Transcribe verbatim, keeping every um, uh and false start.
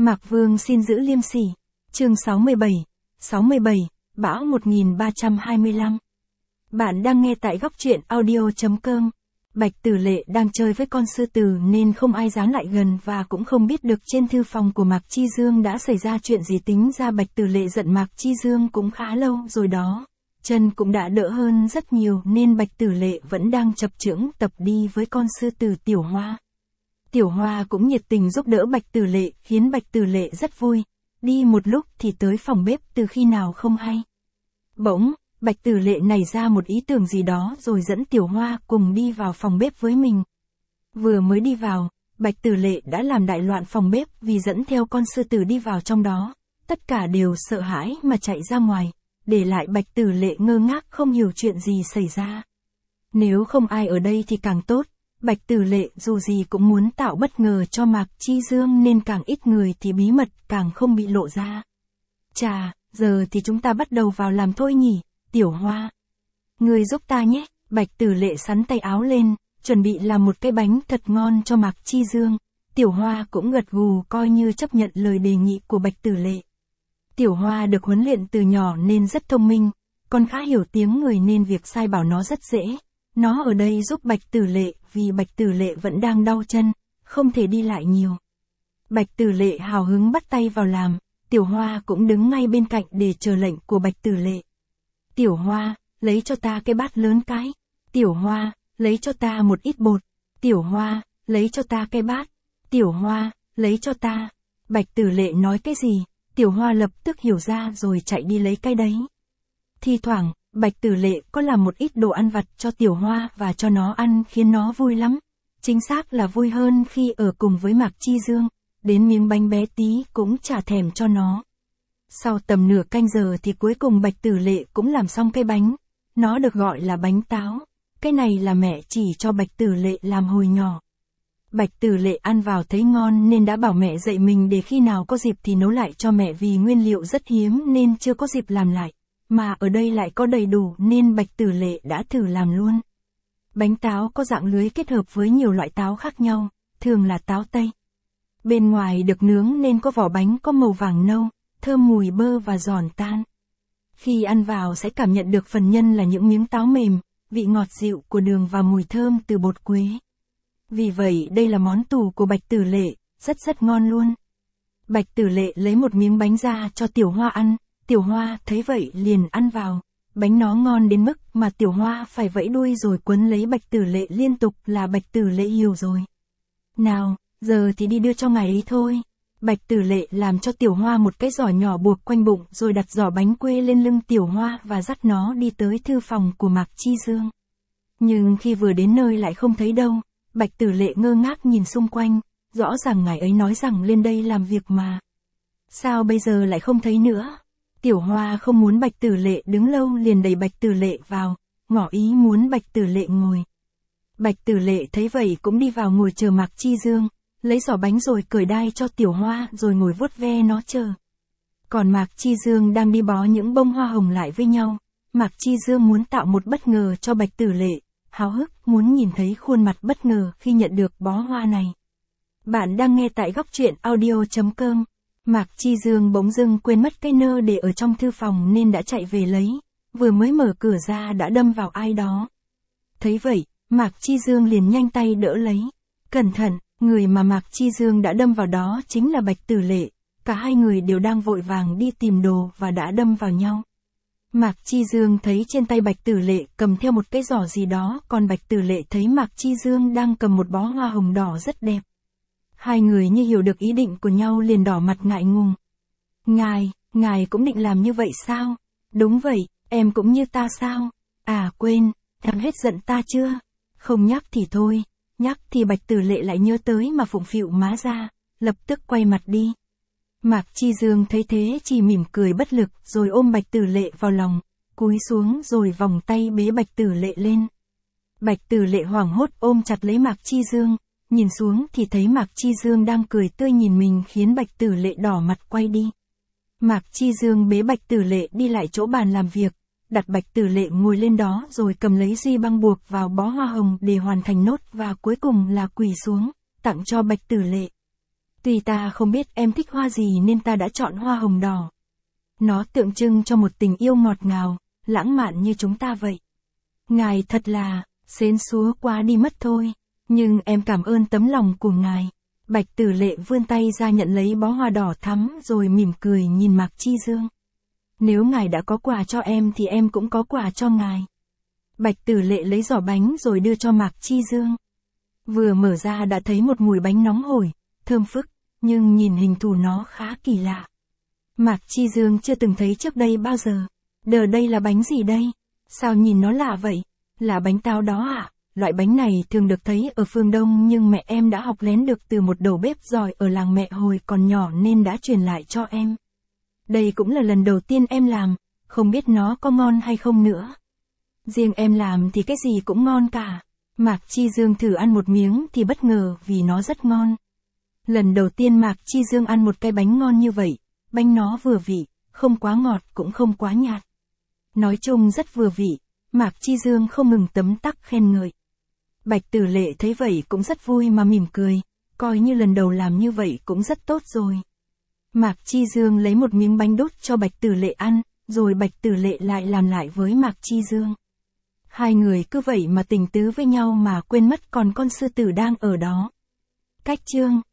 Mạc Vương xin giữ liêm sỉ. Chương sáu mươi bảy. sáu mươi bảy, Bão một nghìn ba trăm hai mươi lăm. Bạn đang nghe tại góc truyện audio chấm com. Bạch Tử Lệ đang chơi với con sư tử nên không ai dám lại gần và cũng không biết được trên thư phòng của Mạc Chi Dương đã xảy ra chuyện gì. Tính ra Bạch Tử Lệ giận Mạc Chi Dương cũng khá lâu rồi đó. Chân cũng đã đỡ hơn rất nhiều nên Bạch Tử Lệ vẫn đang chập chững tập đi với con sư tử Tiểu Hoa. Tiểu Hoa cũng nhiệt tình giúp đỡ Bạch Tử Lệ khiến Bạch Tử Lệ rất vui. Đi một lúc thì tới phòng bếp từ khi nào không hay. Bỗng, Bạch Tử Lệ nảy ra một ý tưởng gì đó rồi dẫn Tiểu Hoa cùng đi vào phòng bếp với mình. Vừa mới đi vào, Bạch Tử Lệ đã làm đại loạn phòng bếp vì dẫn theo con sư tử đi vào trong đó. Tất cả đều sợ hãi mà chạy ra ngoài, để lại Bạch Tử Lệ ngơ ngác không hiểu chuyện gì xảy ra. Nếu không ai ở đây thì càng tốt. Bạch Tử Lệ dù gì cũng muốn tạo bất ngờ cho Mạc Chi Dương nên càng ít người thì bí mật càng không bị lộ ra. Chà, giờ thì chúng ta bắt đầu vào làm thôi nhỉ, Tiểu Hoa. Ngươi giúp ta nhé. Bạch Tử Lệ sắn tay áo lên, chuẩn bị làm một cái bánh thật ngon cho Mạc Chi Dương. Tiểu Hoa cũng gật gù coi như chấp nhận lời đề nghị của Bạch Tử Lệ. Tiểu Hoa được huấn luyện từ nhỏ nên rất thông minh, còn khá hiểu tiếng người nên việc sai bảo nó rất dễ. Nó ở đây giúp Bạch Tử Lệ vì Bạch Tử Lệ vẫn đang đau chân, không thể đi lại nhiều. Bạch Tử Lệ hào hứng bắt tay vào làm, Tiểu Hoa cũng đứng ngay bên cạnh để chờ lệnh của Bạch Tử Lệ. Tiểu Hoa, lấy cho ta cái bát lớn cái. Tiểu Hoa, lấy cho ta một ít bột. Tiểu Hoa, lấy cho ta cái bát. Tiểu Hoa, lấy cho ta. Bạch Tử Lệ nói cái gì, Tiểu Hoa lập tức hiểu ra rồi chạy đi lấy cái đấy. Thi thoảng, Bạch Tử Lệ có làm một ít đồ ăn vặt cho Tiểu Hoa và cho nó ăn khiến nó vui lắm. Chính xác là vui hơn khi ở cùng với Mạc Chi Dương, đến miếng bánh bé tí cũng chả thèm cho nó. Sau tầm nửa canh giờ thì cuối cùng Bạch Tử Lệ cũng làm xong cái bánh. Nó được gọi là bánh táo. Cái này là mẹ chỉ cho Bạch Tử Lệ làm hồi nhỏ. Bạch Tử Lệ ăn vào thấy ngon nên đã bảo mẹ dạy mình để khi nào có dịp thì nấu lại cho mẹ vì nguyên liệu rất hiếm nên chưa có dịp làm lại. Mà ở đây lại có đầy đủ nên Bạch Tử Lệ đã thử làm luôn. Bánh táo có dạng lưới kết hợp với nhiều loại táo khác nhau, thường là táo Tây. Bên ngoài được nướng nên có vỏ bánh có màu vàng nâu, thơm mùi bơ và giòn tan. Khi ăn vào sẽ cảm nhận được phần nhân là những miếng táo mềm, vị ngọt dịu của đường và mùi thơm từ bột quế. Vì vậy đây là món tủ của Bạch Tử Lệ, rất rất ngon luôn. Bạch Tử Lệ lấy một miếng bánh ra cho Tiểu Hoa ăn. Tiểu Hoa thấy vậy liền ăn vào, bánh nó ngon đến mức mà Tiểu Hoa phải vẫy đuôi rồi quấn lấy Bạch Tử Lệ liên tục là Bạch Tử Lệ hiểu rồi. Nào, giờ thì đi đưa cho ngài ấy thôi. Bạch Tử Lệ làm cho Tiểu Hoa một cái giỏ nhỏ buộc quanh bụng rồi đặt giỏ bánh quê lên lưng Tiểu Hoa và dắt nó đi tới thư phòng của Mạc Chi Dương. Nhưng khi vừa đến nơi lại không thấy đâu, Bạch Tử Lệ ngơ ngác nhìn xung quanh, rõ ràng ngài ấy nói rằng lên đây làm việc mà. Sao bây giờ lại không thấy nữa? Tiểu Hoa không muốn Bạch Tử Lệ đứng lâu liền đẩy Bạch Tử Lệ vào, ngỏ ý muốn Bạch Tử Lệ ngồi. Bạch Tử Lệ thấy vậy cũng đi vào ngồi chờ Mạc Chi Dương, lấy giỏ bánh rồi cởi đai cho Tiểu Hoa rồi ngồi vuốt ve nó chờ. Còn Mạc Chi Dương đang đi bó những bông hoa hồng lại với nhau. Mạc Chi Dương muốn tạo một bất ngờ cho Bạch Tử Lệ, háo hức muốn nhìn thấy khuôn mặt bất ngờ khi nhận được bó hoa này. Bạn đang nghe tại góc truyện audio chấm com. Mạc Chi Dương bỗng dưng quên mất cái nơ để ở trong thư phòng nên đã chạy về lấy, vừa mới mở cửa ra đã đâm vào ai đó. Thấy vậy, Mạc Chi Dương liền nhanh tay đỡ lấy. Cẩn thận, người mà Mạc Chi Dương đã đâm vào đó chính là Bạch Tử Lệ, cả hai người đều đang vội vàng đi tìm đồ và đã đâm vào nhau. Mạc Chi Dương thấy trên tay Bạch Tử Lệ cầm theo một cái giỏ gì đó, còn Bạch Tử Lệ thấy Mạc Chi Dương đang cầm một bó hoa hồng đỏ rất đẹp. Hai người như hiểu được ý định của nhau liền đỏ mặt ngại ngùng. Ngài, ngài cũng định làm như vậy sao? Đúng vậy, em cũng như ta sao? À quên, em hết giận ta chưa? Không nhắc thì thôi, nhắc thì Bạch Tử Lệ lại nhớ tới mà phụng phịu má ra, lập tức quay mặt đi. Mạc Chi Dương thấy thế chỉ mỉm cười bất lực rồi ôm Bạch Tử Lệ vào lòng, cúi xuống rồi vòng tay bế Bạch Tử Lệ lên. Bạch Tử Lệ hoảng hốt ôm chặt lấy Mạc Chi Dương. Nhìn xuống thì thấy Mạc Chi Dương đang cười tươi nhìn mình khiến Bạch Tử Lệ đỏ mặt quay đi. Mạc Chi Dương bế Bạch Tử Lệ đi lại chỗ bàn làm việc, đặt Bạch Tử Lệ ngồi lên đó rồi cầm lấy duy băng buộc vào bó hoa hồng để hoàn thành nốt và cuối cùng là quỳ xuống, tặng cho Bạch Tử Lệ. Tuy ta không biết em thích hoa gì nên ta đã chọn hoa hồng đỏ. Nó tượng trưng cho một tình yêu ngọt ngào, lãng mạn như chúng ta vậy. Ngài thật là, xến xúa quá đi mất thôi. Nhưng em cảm ơn tấm lòng của ngài. Bạch Tử Lệ vươn tay ra nhận lấy bó hoa đỏ thắm rồi mỉm cười nhìn Mạc Chi Dương. Nếu ngài đã có quà cho em thì em cũng có quà cho ngài. Bạch Tử Lệ lấy giỏ bánh rồi đưa cho Mạc Chi Dương. Vừa mở ra đã thấy một mùi bánh nóng hổi, thơm phức, nhưng nhìn hình thù nó khá kỳ lạ. Mạc Chi Dương chưa từng thấy trước đây bao giờ. Đờ đây là bánh gì đây? Sao nhìn nó lạ vậy? Là bánh táo đó ạ? À? Loại bánh này thường được thấy ở phương Đông nhưng mẹ em đã học lén được từ một đầu bếp giỏi ở làng mẹ hồi còn nhỏ nên đã truyền lại cho em. Đây cũng là lần đầu tiên em làm, không biết nó có ngon hay không nữa. Riêng em làm thì cái gì cũng ngon cả. Mạc Chi Dương thử ăn một miếng thì bất ngờ vì nó rất ngon. Lần đầu tiên Mạc Chi Dương ăn một cái bánh ngon như vậy, bánh nó vừa vị, không quá ngọt cũng không quá nhạt. Nói chung rất vừa vị, Mạc Chi Dương không ngừng tấm tắc khen ngợi. Bạch Tử Lệ thấy vậy cũng rất vui mà mỉm cười, coi như lần đầu làm như vậy cũng rất tốt rồi. Mạc Chi Dương lấy một miếng bánh đút cho Bạch Tử Lệ ăn, rồi Bạch Tử Lệ lại làm lại với Mạc Chi Dương. Hai người cứ vậy mà tình tứ với nhau mà quên mất còn con sư tử đang ở đó. Cách chương